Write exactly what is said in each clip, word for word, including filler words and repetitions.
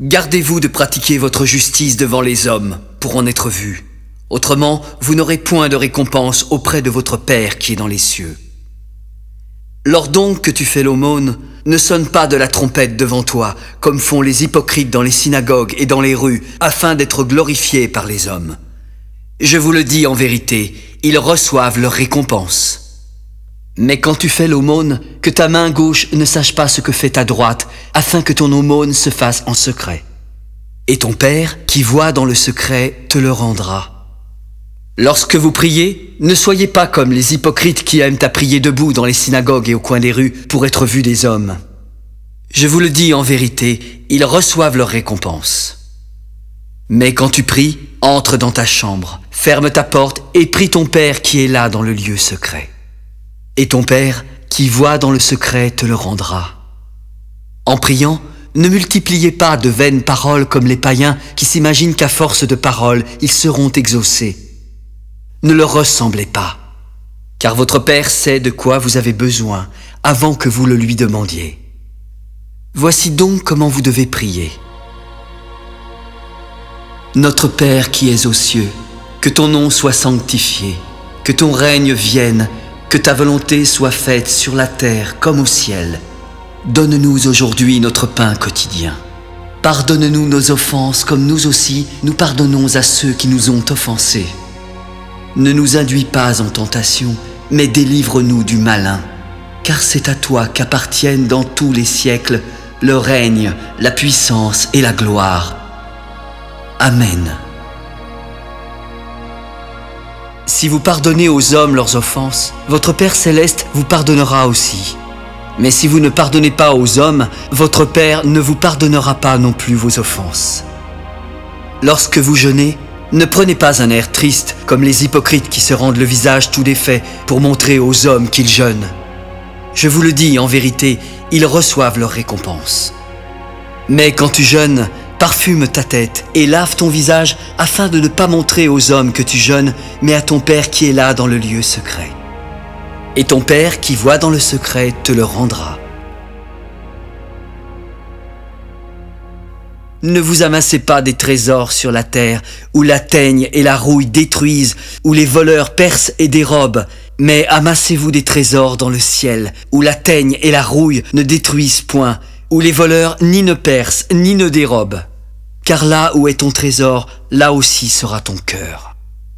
Gardez-vous de pratiquer votre justice devant les hommes, pour en être vus. Autrement, vous n'aurez point de récompense auprès de votre Père qui est dans les cieux. Lors donc que tu fais l'aumône, ne sonne pas de la trompette devant toi, comme font les hypocrites dans les synagogues et dans les rues, afin d'être glorifiés par les hommes. Je vous le dis en vérité, ils reçoivent leur récompense. Mais quand tu fais l'aumône, que ta main gauche ne sache pas ce que fait ta droite, afin que ton aumône se fasse en secret. Et ton Père, qui voit dans le secret, te le rendra. Lorsque vous priez, ne soyez pas comme les hypocrites qui aiment à prier debout dans les synagogues et au coin des rues pour être vus des hommes. Je vous le dis en vérité, ils reçoivent leur récompense. Mais quand tu pries, entre dans ta chambre, ferme ta porte et prie ton Père qui est là dans le lieu secret. Et ton Père, qui voit dans le secret, te le rendra. En priant, ne multipliez pas de vaines paroles comme les païens qui s'imaginent qu'à force de paroles, ils seront exaucés. Ne leur ressemblez pas, car votre Père sait de quoi vous avez besoin avant que vous le lui demandiez. Voici donc comment vous devez prier. Notre Père qui es aux cieux, que ton nom soit sanctifié, que ton règne vienne, que ta volonté soit faite sur la terre comme au ciel. Donne-nous aujourd'hui notre pain quotidien. Pardonne-nous nos offenses comme nous aussi nous pardonnons à ceux qui nous ont offensés. Ne nous induis pas en tentation, mais délivre-nous du malin. Car c'est à toi qu'appartiennent dans tous les siècles le règne, la puissance et la gloire. Amen. Si vous pardonnez aux hommes leurs offenses, votre Père céleste vous pardonnera aussi. Mais si vous ne pardonnez pas aux hommes, votre Père ne vous pardonnera pas non plus vos offenses. Lorsque vous jeûnez, ne prenez pas un air triste comme les hypocrites qui se rendent le visage tout défait pour montrer aux hommes qu'ils jeûnent. Je vous le dis en vérité, ils reçoivent leur récompense. Mais quand tu jeûnes, parfume ta tête et lave ton visage afin de ne pas montrer aux hommes que tu jeûnes, mais à ton Père qui est là dans le lieu secret. Et ton Père qui voit dans le secret te le rendra. Ne vous amassez pas des trésors sur la terre, où la teigne et la rouille détruisent, où les voleurs percent et dérobent, mais amassez-vous des trésors dans le ciel, où la teigne et la rouille ne détruisent point, où les voleurs ni ne percent ni ne dérobent. Car là où est ton trésor, là aussi sera ton cœur.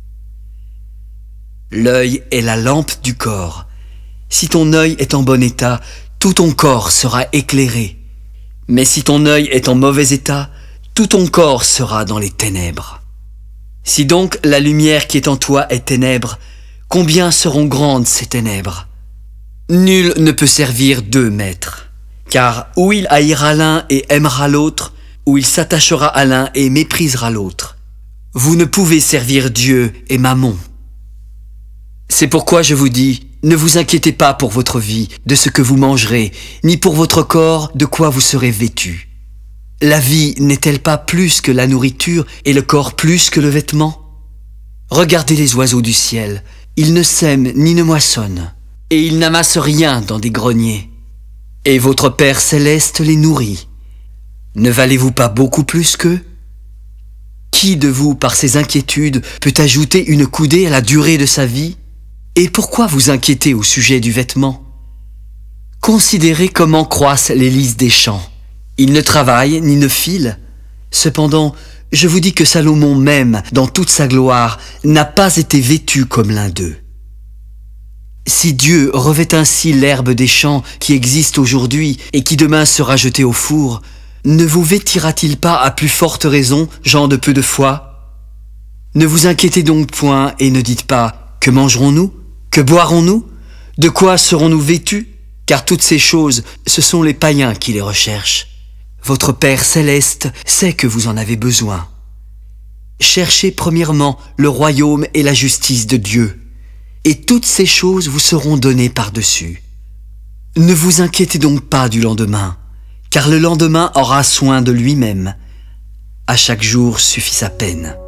L'œil est la lampe du corps. Si ton œil est en bon état, tout ton corps sera éclairé. Mais si ton œil est en mauvais état, tout ton corps sera dans les ténèbres. Si donc la lumière qui est en toi est ténèbres, combien seront grandes ces ténèbres? Nul ne peut servir deux maîtres, car ou il haïra l'un et aimera l'autre, ou il s'attachera à l'un et méprisera l'autre. Vous ne pouvez servir Dieu et Mammon. C'est pourquoi je vous dis, ne vous inquiétez pas pour votre vie, de ce que vous mangerez, ni pour votre corps, de quoi vous serez vêtus. La vie n'est-elle pas plus que la nourriture et le corps plus que le vêtement? Regardez les oiseaux du ciel, ils ne sèment ni ne moissonnent, et ils n'amassent rien dans des greniers. Et votre Père céleste les nourrit. Ne valez-vous pas beaucoup plus qu'eux? Qui de vous, par ses inquiétudes, peut ajouter une coudée à la durée de sa vie? Et pourquoi vous inquiétez au sujet du vêtement? Considérez comment croissent les lys des champs. Ils ne travaillent ni ne filent. Cependant, je vous dis que Salomon même, dans toute sa gloire, n'a pas été vêtu comme l'un d'eux. Si Dieu revêt ainsi l'herbe des champs qui existe aujourd'hui et qui demain sera jetée au four, ne vous vêtira-t-il pas à plus forte raison, gens de peu de foi? Ne vous inquiétez donc point et ne dites pas « Que mangerons-nous ? Que boirons-nous ? De quoi serons-nous vêtus ? Car toutes ces choses, ce sont les païens qui les recherchent. Votre Père céleste sait que vous en avez besoin. Cherchez premièrement le royaume et la justice de Dieu, et toutes ces choses vous seront données par-dessus. Ne vous inquiétez donc pas du lendemain, car le lendemain aura soin de lui-même. À chaque jour suffit sa peine.